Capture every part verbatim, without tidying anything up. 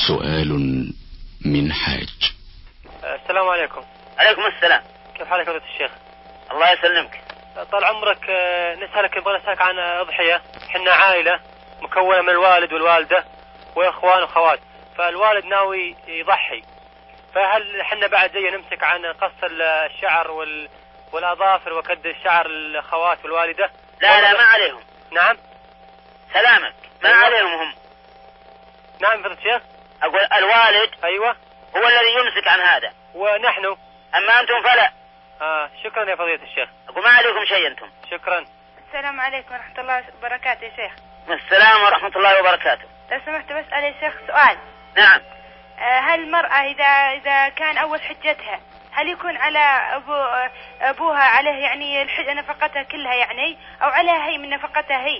سؤال من حاج. السلام عليكم. عليكم السلام. كيف حالك يا الشيخ؟ الله يسلمك. طال عمرك، نسألك نبغى نسألك عن أضحية. حنا عائلة مكونة من الوالد والوالدة وإخوان وخوات، فالوالد ناوي يضحي، فهل حنا بعد زي نمسك عن قص الشعر وال... والأظافر وكد الشعر الخوات والوالدة؟ لا لا ما عليهم. نعم سلامك، ما أيوة. عليهم هم. نعم فضل الشيخ. أقول الوالد أيوة هو الذي يمسك عن هذا، ونحن أما أنتم فلا. آه شكرا يا فضيلة الشيخ. أقول ما عليكم شيء أنتم. شكرا. السلام عليكم ورحمة الله وبركاته يا شيخ. السلام ورحمة الله وبركاته. لو سمحت بسأل يا شيخ سؤال. نعم. آه هل المرأة إذا إذا كان أول حجتها هل يكون على أبو أبوها عليه يعني الحجة نفقتها كلها يعني، أو عليها هي من نفقتها هي؟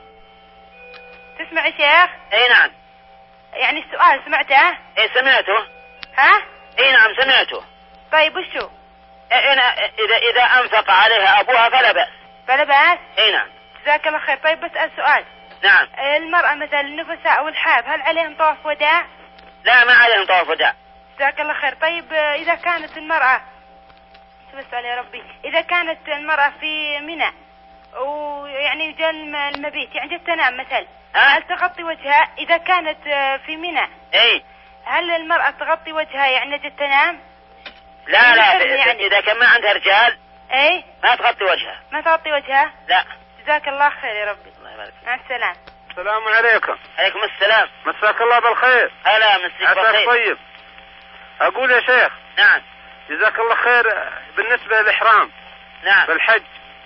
تسمع يا شيخ؟ أي نعم. يعني السؤال سمعته؟ أي سمعته. ها؟ أي نعم سمعته. طيب وشو؟ أنا إذا إذا أنفق عليها أبوها فلا بأس. فلا بأس؟ أي نعم. جزاك الله خير. طيب بسأل سؤال. نعم. المرأة مثلا النفساء أو الحاب هل عليهم طواف وداع؟ لا ما عليهم طواف وداع. جزاك الله خير. طيب إذا كانت المرأة شو بسأل يا ربي، إذا كانت المرأة في منى ويعني جاء المبيت يعني جت تنام مثلا، هل تغطي وجهها إذا كانت في منى؟ اي هل المرأة تغطي وجهها يعني جت تنام؟ لا لا يعني إذا كان ما عندها رجال اي ما تغطي وجهها. ما تغطي وجهها؟ لا. جزاك الله خير يا ربي. الله يبارك. مع السلامة. السلام عليكم. عليكم السلام. مساك الله بالخير. هلا مسيك بالخير. طيب أقول يا شيخ. نعم. جزاك الله خير. بالنسبة للإحرام. نعم. بالحج.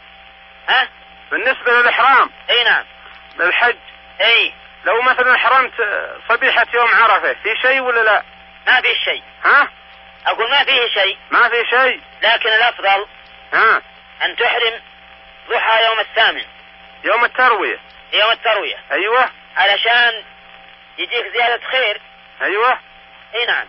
ها؟ بالنسبة للإحرام. اي نعم. بالحج. اي. لو مثلا حرمت صبيحة يوم عرفة في شيء ولا لا؟ ما في شيء. ها؟ أقول ما فيه شيء. ما في شيء. لكن الأفضل ها؟ أن تحرم ضحى يوم الثامن. يوم التروية. يوم التروية. أيوة. علشان يجيك زيادة خير. أيوة. اي نعم.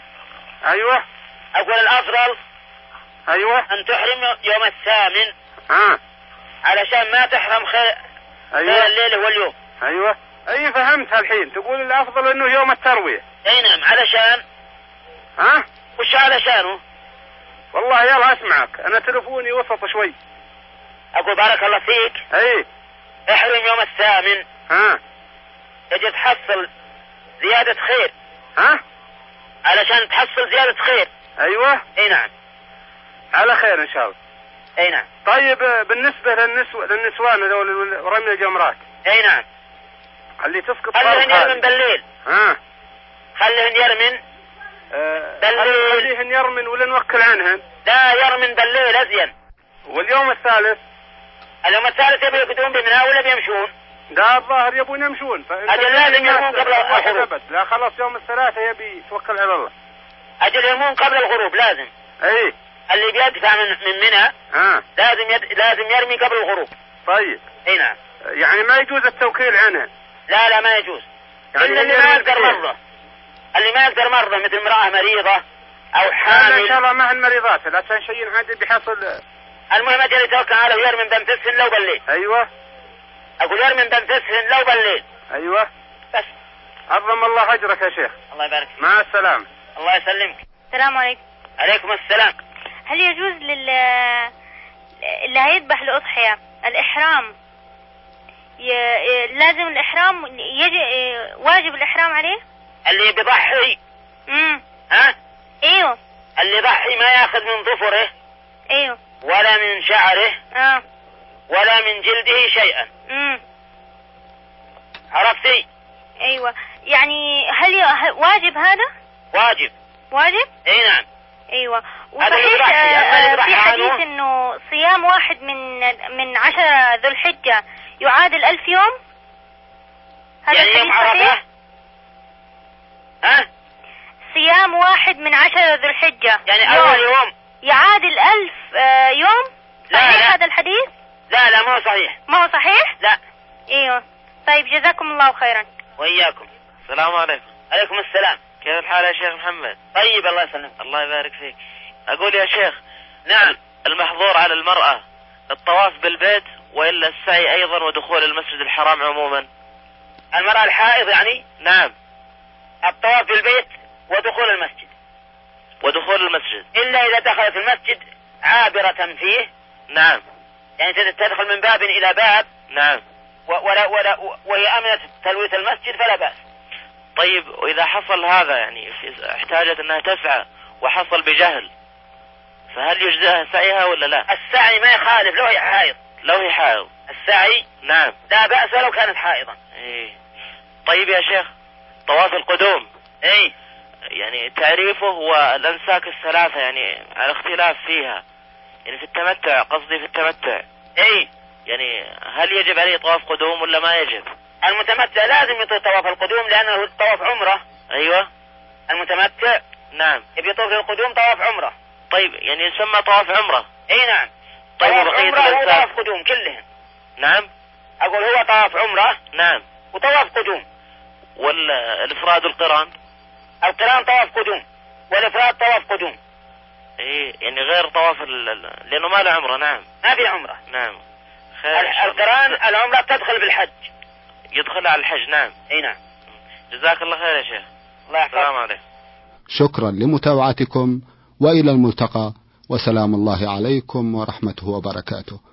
أيوة. أقول الأفضل أيوة أن تحرم يوم الثامن. ها؟ علشان ما تحرم خير. أيوة. خير الليل واليوم. أيوة. أي فهمت الحين. تقول الأفضل إنه يوم التروية. اي نعم. علشان ها؟ وش علشانه؟ والله يلا أسمعك، أنا تلفوني وسط شوي. أقول بارك الله فيك. أي. احرم يوم الثامن. ها؟ تجي تحصل زيادة خير. ها؟ علشان تحصل زيادة خير. أيوة. اي نعم. على خير إن شاء الله. اي نعم. طيب بالنسبة للنسو... للنسوان هذول رمي الجمرات. اي نعم. اللي تسقط خليهن يرمن بالليل. ها؟ خليهن يرمن أه... بالليل. خليهن يرمن ولا نوكل عنهن؟ لا يرمن بالليل أزين. واليوم الثالث؟ اليوم الثالث يبي يقدرون بمنها ولا بيمشون؟ لا الظاهر يبون يمشون. أجل لازم يرمون قبل الغروب. لا خلاص يوم الثلاثة يبي يتوكل على الله. أجل يرمون قبل الغروب لازم. أي. اللي بيدفع من من منها ها لازم يد... لازم يرمي قبل الغروب. طيب. اي نعم. يعني ما يجوز التوكيل عنها. لا لا ما يجوز. يعني إلا اللي ما يقدر مرضى. اللي ما يقدر مرضى مثل امرأة مريضة أو حامل. إن شاء الله ما هن مريضات، لا كان شيء عادي بيحصل. المهم أجل يتوكل على يرمن بنفسهن لو بالليل. أيوة. أقول يرمن بنفسهن لو بالليل. أيوة. بس. عظم الله أجرك يا شيخ. الله يبارك فيك. مع السلامة. الله يسلمك. السلام عليكم. عليكم السلام. هل يجوز لل اللي هيذبح الأضحية الإحرام ي... لازم الإحرام يجي واجب الإحرام عليه؟ اللي بيضحي. امم ها؟ ايوه. اللي يضحي ما ياخذ من ظفره. ايوه. ولا من شعره. اه. ولا من جلده شيئا. امم عرفتي؟ ايوه. يعني هل ي... واجب هذا؟ واجب. واجب؟ اي نعم. ايوه. وصحيح آه في حديث انه صيام واحد من من عشر ذو الحجة يعادل ألف يوم. هذا يعني يوم عرفة؟ ها؟ صيام واحد من عشر ذو الحجة يعني أول يوم يعادل ألف آه يوم. صحيح لا لا. هذا الحديث؟ لا لا ما هو صحيح. ما هو صحيح؟ لا. ايوه. طيب جزاكم الله خيرا. وإياكم. السلام عليكم. عليكم السلام. كيف الحال يا شيخ محمد؟ طيب الله يسلمك. الله يبارك فيك. أقول يا شيخ. نعم. المحظور على المرأة الطواف بالبيت وإلا السعي أيضا ودخول المسجد الحرام عموما؟ المرأة الحائض يعني؟ نعم. الطواف بالبيت ودخول المسجد. ودخول المسجد إلا إذا دخلت المسجد عابرة فيه. نعم. يعني تدخل من باب إلى باب. نعم. ولا ولا وهي أمنة تلويث المسجد فلا بأس. طيب وإذا حصل هذا يعني احتاجت أنها تسعى وحصل بجهل، فهل يجزئها سعيها ولا لا؟ السعي ما يخالف لو هي حائض. لو هي حائض السعي نعم لا بأس ولو كانت حائضا. إيه. طيب يا شيخ، طواف القدوم اي يعني تعريفه والأنساك الثلاثة يعني على اختلاف فيها، يعني في التمتع، قصدي في التمتع اي يعني هل يجب عليه طواف قدوم ولا ما يجب؟ المتمتع لازم يطوف طواف القدوم لأنه طواف عمرة. أيوة. المتمتع نعم يبي يطوف القدوم طواف عمرة. طيب يعني يسمى طواف عمرة. اي نعم. طيب طواف وبقية عمرة هو الأنساك؟ طواف قدوم كلهم. نعم. أقول هو طواف عمرة. نعم. وطواف قدوم. والإفراد والقران؟ القران طواف قدوم والإفراد طواف قدوم. ايه يعني غير طواف ال... لأنه ما له عمرة. نعم ما في عمرة. نعم. القران العمرة تدخل بالحج. يدخل على الحج. نعم. اي نعم. جزاك الله خير يا شيخ. الله يحفظك. السلام عليكم. شكرا لمتابعتكم وإلى الملتقى، وسلام الله عليكم ورحمته وبركاته.